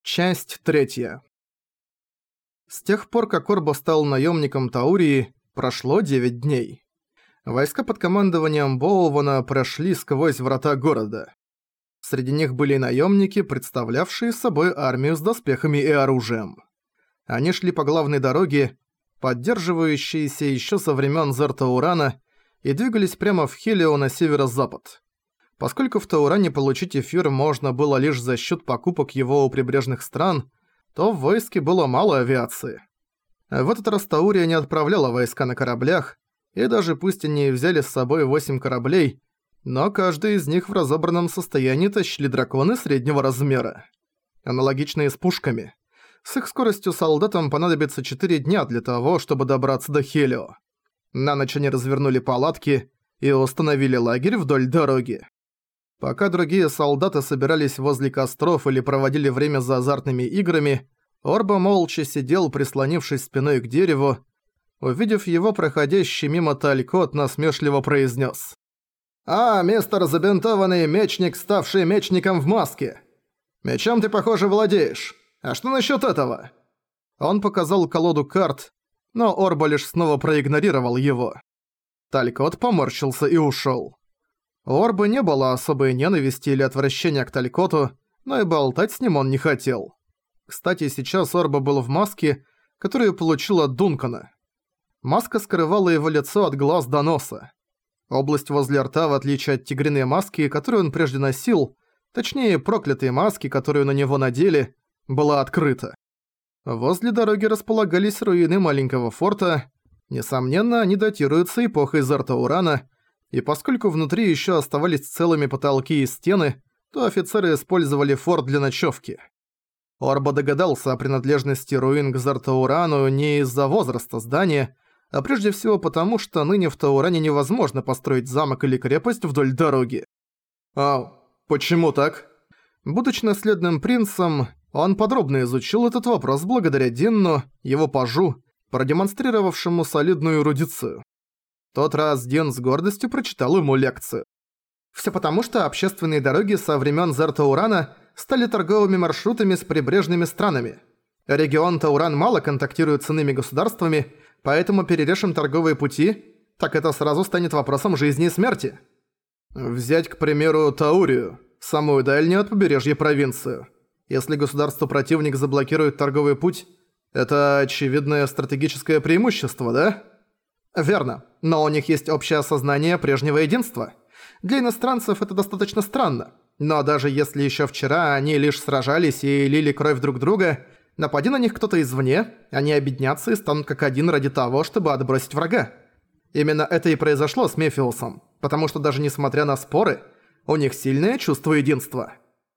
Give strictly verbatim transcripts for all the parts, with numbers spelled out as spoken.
Часть третья. С тех пор, как Орбо стал наемником Таурии, прошло девять дней. Войска под командованием Боувана прошли сквозь врата города. Среди них были наемники, представлявшие собой армию с доспехами и оружием. Они шли по главной дороге, поддерживающейся еще со времен Зер-Таурана, и двигались прямо в Хелио на северо-запад. Поскольку в Тауране получить эфир можно было лишь за счет покупок его у прибрежных стран, то в войске было мало авиации. В этот раз Таурия не отправляла войска на кораблях, и даже пусть они взяли с собой восемь кораблей, но каждый из них в разобранном состоянии тащили драконы среднего размера. Аналогичные с пушками. С их скоростью солдатам понадобится четыре дня для того, чтобы добраться до Хелио. На ночь они развернули палатки и установили лагерь вдоль дороги. Пока другие солдаты собирались возле костров или проводили время за азартными играми, Орбо молча сидел, прислонившись спиной к дереву. Увидев его, проходящий мимо Талькот насмешливо произнес: «А, мистер забинтованный мечник, ставший мечником в маске! Мечом ты, похоже, владеешь. А что насчет этого?» Он показал колоду карт, но Орбо лишь снова проигнорировал его. Талькот поморщился и ушёл. У Орбы не было особой ненависти или отвращения к Талькоту, но и болтать с ним он не хотел. Кстати, сейчас Орба был в маске, которую получил от Дункана. Маска скрывала его лицо от глаз до носа. Область возле рта, в отличие от тигриной маски, которую он прежде носил, точнее проклятой маски, которую на него надели, была открыта. Возле дороги располагались руины маленького форта. Несомненно, они датируются эпохой Зер-Таурана, и поскольку внутри еще оставались целыми потолки и стены, то офицеры использовали форт для ночевки. Орбо догадался о принадлежности руин к Зер-Таурану не из-за возраста здания, а прежде всего потому, что ныне в Тауране невозможно построить замок или крепость вдоль дороги. А почему так? Будучи наследным принцем, он подробно изучил этот вопрос благодаря Динну, его пажу, продемонстрировавшему солидную эрудицию. В тот раз Дин с гордостью прочитал ему лекцию. Всё потому, что общественные дороги со времён Зер-Таурана стали торговыми маршрутами с прибрежными странами. Регион Тауран мало контактирует с иными государствами, поэтому перережем торговые пути, так это сразу станет вопросом жизни и смерти. Взять, к примеру, Таурию, самую дальнюю от побережья провинцию. Если государство-противник заблокирует торговый путь, это очевидное стратегическое преимущество, да? Верно, но у них есть общее осознание прежнего единства. Для иностранцев это достаточно странно, но даже если еще вчера они лишь сражались и лили кровь друг друга, напади на них кто-то извне, они объединятся и станут как один ради того, чтобы отбросить врага. Именно это и произошло с Мефиусом, потому что даже несмотря на споры, у них сильное чувство единства.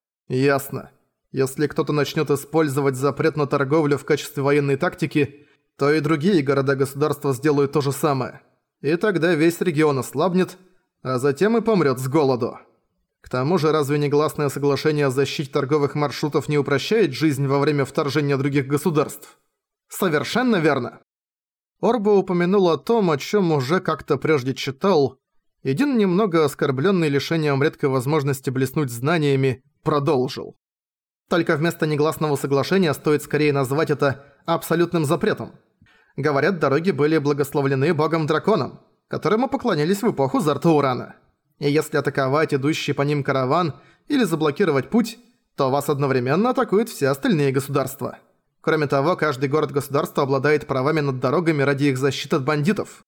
Ясно. Если кто-то начнет использовать запрет на торговлю в качестве военной тактики, то и другие города-государства сделают то же самое. И тогда весь регион ослабнет, а затем и помрет с голоду. К тому же, разве негласное соглашение о защите торговых маршрутов не упрощает жизнь во время вторжения других государств? Совершенно верно. Орбо упомянул о том, о чем уже как-то прежде читал. Един, немного оскорбленный лишением редкой возможности блеснуть знаниями, продолжил. Только вместо негласного соглашения стоит скорее назвать это абсолютным запретом. Говорят, дороги были благословлены богом-драконом, которому поклонялись в эпоху Зер-Таурана. И если атаковать идущий по ним караван или заблокировать путь, то вас одновременно атакуют все остальные государства. Кроме того, каждый город-государство обладает правами над дорогами ради их защиты от бандитов.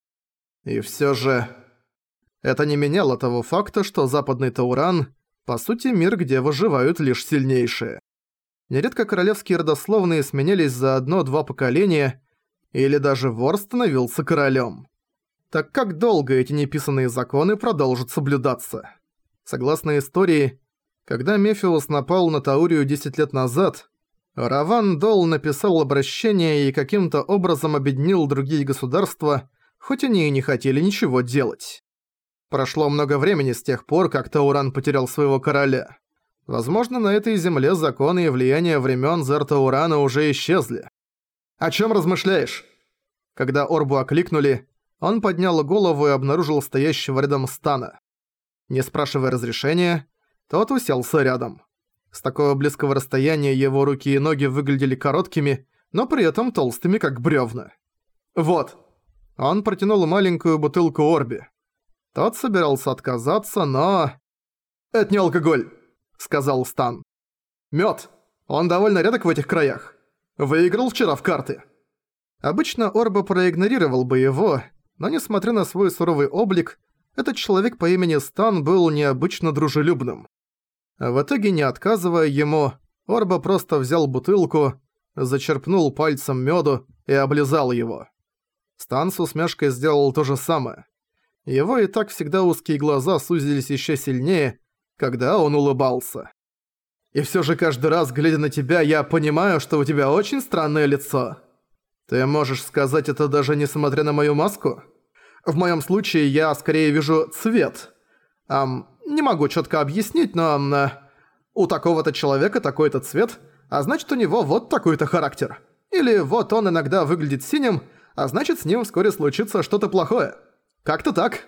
И всё же... Это не меняло того факта, что Западный Тауран, по сути, мир, где выживают лишь сильнейшие. Нередко королевские родословные сменялись за одно-два поколения, или даже вор становился королем. Так как долго эти неписанные законы продолжат соблюдаться? Согласно истории, когда Мефиус напал на Таурию десять лет назад, Раван Дол написал обращение и каким-то образом объединил другие государства, хоть они и не хотели ничего делать. Прошло много времени с тех пор, как Тауран потерял своего короля. Возможно, на этой земле законы и влияние времен Зер-Таурана уже исчезли. «О чем размышляешь?» Когда Орбу окликнули, он поднял голову и обнаружил стоящего рядом Стана. Не спрашивая разрешения, тот уселся рядом. С такого близкого расстояния его руки и ноги выглядели короткими, но при этом толстыми, как бревна. «Вот». Он протянул маленькую бутылку Орби. Тот собирался отказаться, но... «Это не алкоголь», — сказал Стан. «Мёд. Он довольно редок в этих краях. Выиграл вчера в карты». Обычно Орба проигнорировал бы его, но несмотря на свой суровый облик, этот человек по имени Стан был необычно дружелюбным. В итоге, не отказывая ему, Орба просто взял бутылку, зачерпнул пальцем мёду и облизал его. Стан с усмешкой сделал то же самое. Его и так всегда узкие глаза сузились ещё сильнее, когда он улыбался. «И всё же каждый раз, глядя на тебя, я понимаю, что у тебя очень странное лицо. Ты можешь сказать это даже несмотря на мою маску? В моём случае я скорее вижу цвет. Ам, не могу чётко объяснить, но ам, у такого-то человека такой-то цвет, а значит у него вот такой-то характер. Или вот он иногда выглядит синим, а значит с ним вскоре случится что-то плохое. Как-то так.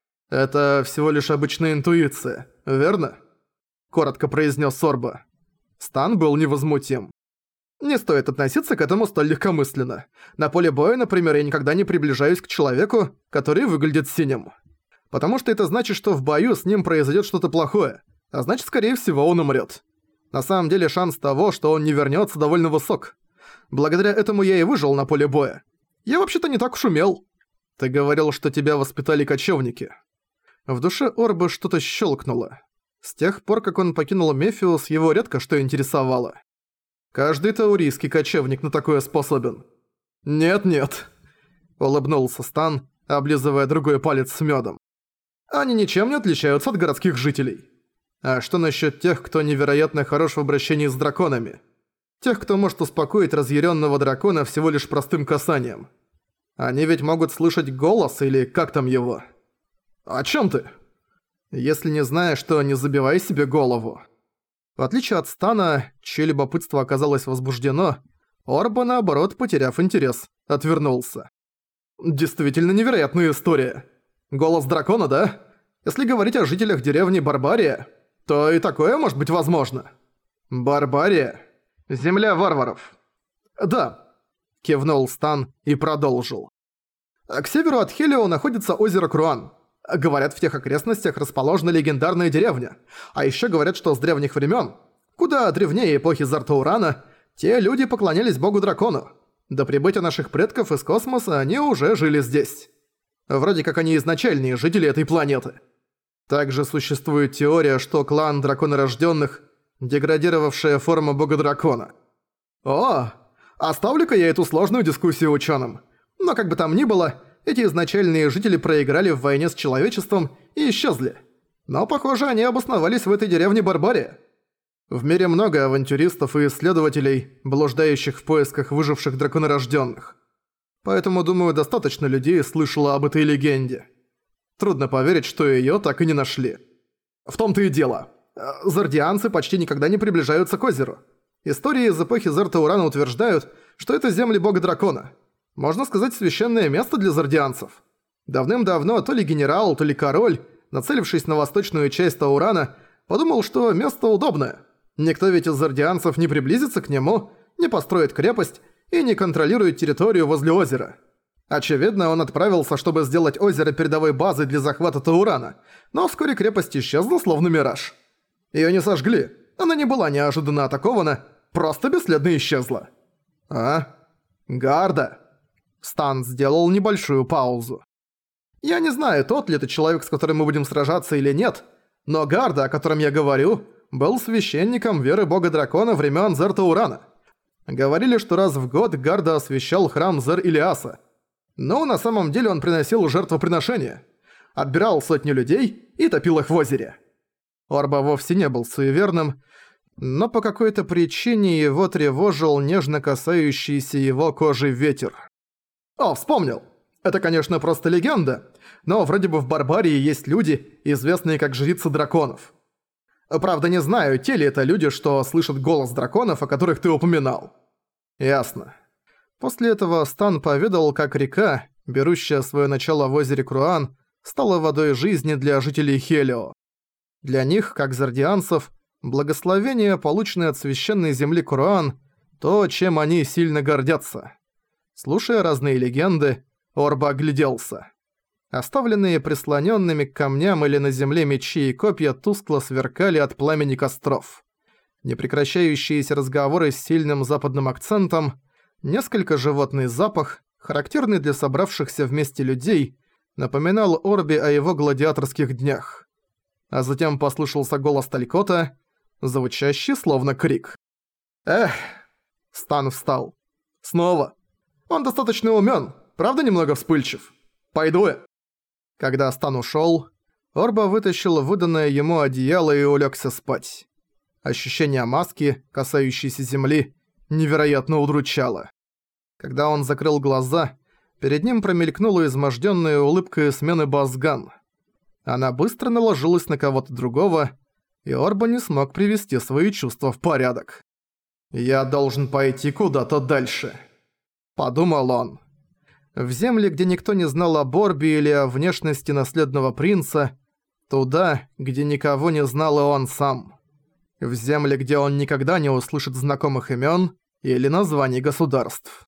Это всего лишь обычная интуиция, верно?» Коротко произнес Сорба. Стан был невозмутим. «Не стоит относиться к этому столь легкомысленно. На поле боя, например, я никогда не приближаюсь к человеку, который выглядит синим. Потому что это значит, что в бою с ним произойдет что-то плохое, а значит, скорее всего, он умрет. На самом деле шанс того, что он не вернется, довольно высок. Благодаря этому я и выжил на поле боя. Я вообще-то не так уж умел. Ты говорил, что тебя воспитали кочевники». В душе Орбы что-то щелкнуло. С тех пор, как он покинул Мефиус, его редко что интересовало. Каждый таурийский кочевник на такое способен. «Нет-нет», — улыбнулся Стан, облизывая другой палец с мёдом. «Они ничем не отличаются от городских жителей. А что насчёт тех, кто невероятно хорош в обращении с драконами? Тех, кто может успокоить разъярённого дракона всего лишь простым касанием. Они ведь могут слышать голос или как там его? О чём ты? Если не знаешь, то не забивай себе голову». В отличие от Стана, чье любопытство оказалось возбуждено, Орба, наоборот, потеряв интерес, отвернулся. «Действительно невероятная история. Голос дракона, да? Если говорить о жителях деревни Барбария, то и такое может быть возможно». «Барбария? Земля варваров». «Да», — кивнул Стан и продолжил. «К северу от Хелио находится озеро Круан. Говорят, в тех окрестностях расположена легендарная деревня. А ещё говорят, что с древних времён, куда древнее эпохи Зартаурана, те люди поклонялись богу-дракону. До прибытия наших предков из космоса они уже жили здесь. Вроде как они изначальные жители этой планеты. Также существует теория, что клан драконорождённых – деградировавшая форма бога-дракона. О, оставлю-ка я эту сложную дискуссию учёным. Но как бы там ни было, эти изначальные жители проиграли в войне с человечеством и исчезли. Но, похоже, они обосновались в этой деревне Барбария. В мире много авантюристов и исследователей, блуждающих в поисках выживших драконорождённых. Поэтому, думаю, достаточно людей слышало об этой легенде. Трудно поверить, что её так и не нашли. В том-то и дело. Зардианцы почти никогда не приближаются к озеру. Истории из эпохи Зартаурана утверждают, что это земли бога-дракона. Можно сказать, священное место для зардианцев. Давным-давно то ли генерал, то ли король, нацелившись на восточную часть Таурана, подумал, что место удобное. Никто ведь из зардианцев не приблизится к нему, не построит крепость и не контролирует территорию возле озера. Очевидно, он отправился, чтобы сделать озеро передовой базой для захвата Таурана, но вскоре крепость исчезла, словно мираж. Её не сожгли, она не была неожиданно атакована, просто бесследно исчезла. А? Гарда. Стан сделал небольшую паузу. Я не знаю, тот ли это человек, с которым мы будем сражаться или нет, но Гарда, о котором я говорю, был священником веры бога-дракона времен Зартаурана. Говорили, что раз в год Гарда освящал храм Зер-Илиаса. Но на самом деле он приносил жертвоприношения. Отбирал сотни людей и топил их в озере. Орба вовсе не был суеверным, но по какой-то причине его тревожил нежно касающийся его кожи ветер. О, вспомнил! Это, конечно, просто легенда, но вроде бы в Барбарии есть люди, известные как жрицы драконов. Правда, не знаю, те ли это люди, что слышат голос драконов, о которых ты упоминал. Ясно. После этого Стан поведал, как река, берущая свое начало в озере Круан, стала водой жизни для жителей Хелио. Для них, как зардианцев, Благословение, полученное от священной земли Куруан, то, чем они сильно гордятся. Слушая разные легенды, Орба огляделся. Оставленные прислоненными к камням или на земле мечи и копья тускло сверкали от пламени костров. Непрекращающиеся разговоры с сильным западным акцентом, несколько животный запах, характерный для собравшихся вместе людей, напоминал Орби о его гладиаторских днях. А затем послышался голос Талькота, звучащий словно крик. «Эх!» Стан встал. «Снова! Он достаточно умён, правда немного вспыльчив? Пойду я!» Когда Стан ушёл, Орба вытащил выданное ему одеяло и улегся спать. Ощущение маски, касающейся земли, невероятно удручало. Когда он закрыл глаза, перед ним промелькнула измождённая улыбка смены Базган. Она быстро наложилась на кого-то другого, и Орба не смог привести свои чувства в порядок. «Я должен пойти куда-то дальше», — подумал он. В земле, где никто не знал о Орбе или о внешности наследного принца, туда, где никого не знал и он сам. В земле, где он никогда не услышит знакомых имён или названий государств.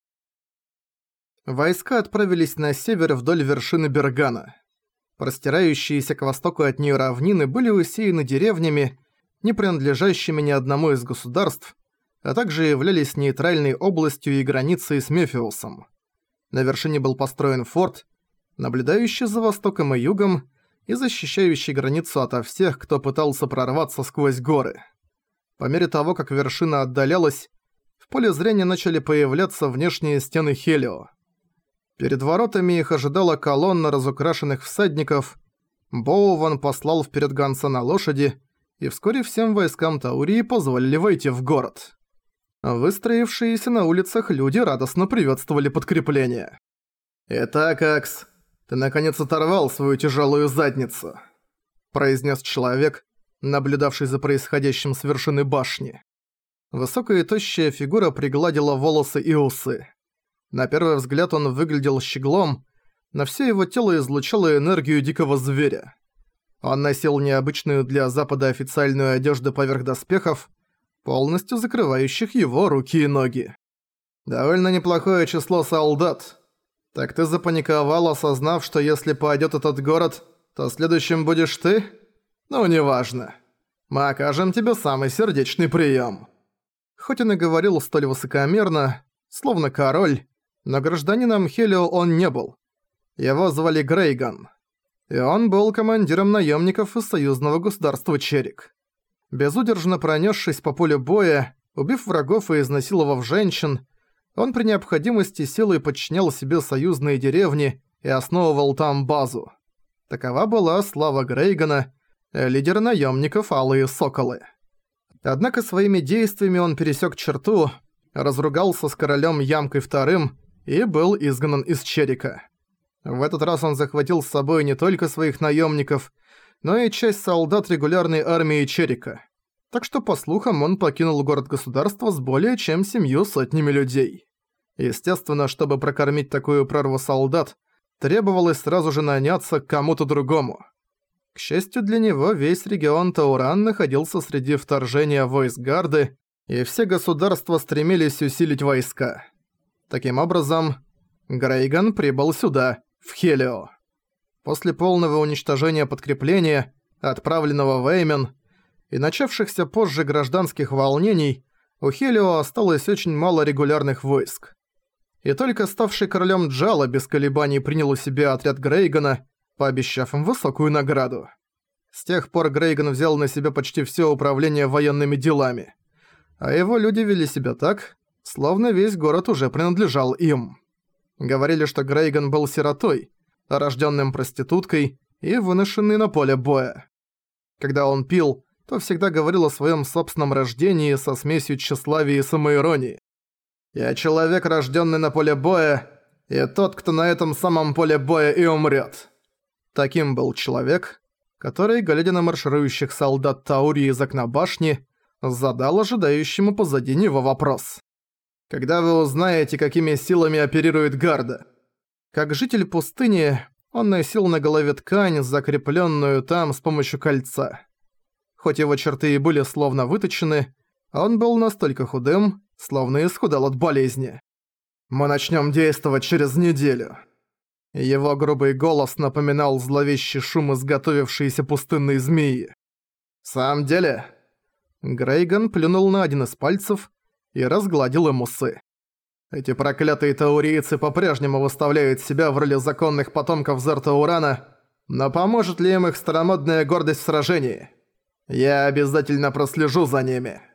Войска отправились на север вдоль вершины Бергана. Простирающиеся к востоку от неё равнины были усеяны деревнями, не принадлежащими ни одному из государств, а также являлись нейтральной областью и границей с Мефиусом. На вершине был построен форт, наблюдающий за востоком и югом и защищающий границу ото всех, кто пытался прорваться сквозь горы. По мере того, как вершина отдалялась, в поле зрения начали появляться внешние стены Хелио. Перед воротами их ожидала колонна разукрашенных всадников. Боуван послал вперед гонца на лошади, и вскоре всем войскам Таурии позволили войти в город. Выстроившиеся на улицах люди радостно приветствовали подкрепление. «Итак, Акс, ты наконец оторвал свою тяжелую задницу», – произнес человек, наблюдавший за происходящим с вершины башни. Высокая и тощая фигура пригладила волосы и усы. На первый взгляд он выглядел щеглом, но всё его тело излучало энергию дикого зверя. Он носил необычную для Запада официальную одежду поверх доспехов, полностью закрывающих его руки и ноги. «Довольно неплохое число солдат. Так ты запаниковал, осознав, что если падёт этот город, то следующим будешь ты? Ну, неважно. Мы окажем тебе самый сердечный приём». Хоть он и говорил столь высокомерно, словно король, но гражданином Хелио он не был. Его звали Грейган. И он был командиром наемников из союзного государства Черик. Безудержно пронесшись по полю боя, убив врагов и изнасиловав женщин, он при необходимости силой подчинял себе союзные деревни и основывал там базу. Такова была слава Грейгана, лидера наемников Алые Соколы. Однако своими действиями он пересек черту, разругался с королем Ямкой вторым и был изгнан из Черика. В этот раз он захватил с собой не только своих наемников, но и часть солдат регулярной армии Черика. Так что, по слухам, он покинул город-государство с более чем семью сотнями людей. Естественно, чтобы прокормить такую прорву солдат, требовалось сразу же наняться к кому-то другому. К счастью для него, весь регион Тауран находился среди вторжения войск Гарды, и все государства стремились усилить войска. Таким образом, Грейган прибыл сюда, в Хелио. После полного уничтожения подкрепления, отправленного в Эймен, и начавшихся позже гражданских волнений, у Хелио осталось очень мало регулярных войск. И только ставший королем Джала без колебаний принял у себя отряд Грейгана, пообещав им высокую награду. С тех пор Грейган взял на себя почти все управление военными делами, а его люди вели себя так, словно весь город уже принадлежал им. Говорили, что Грейган был сиротой, рожденным проституткой и выношенный на поле боя. Когда он пил, то всегда говорил о своем собственном рождении со смесью тщеславия и самоиронии. «Я человек, рожденный на поле боя, и тот, кто на этом самом поле боя и умрет». Таким был человек, который, глядя на марширующих солдат Таурии из окна башни, задал ожидающему позади него вопрос. «Когда вы узнаете, какими силами оперирует Гарда?» Как житель пустыни, он носил на голове ткань, закрепленную там с помощью кольца. Хоть его черты и были словно выточены, он был настолько худым, словно исхудал от болезни. «Мы начнем действовать через неделю». Его грубый голос напоминал зловещий шум изготовившейся пустынной змеи. «В самом деле...» Грейган плюнул на один из пальцев и разгладил им усы. «Эти проклятые таурийцы по-прежнему выставляют себя в роли законных потомков Зертаурана, но поможет ли им их старомодная гордость в сражении? Я обязательно прослежу за ними».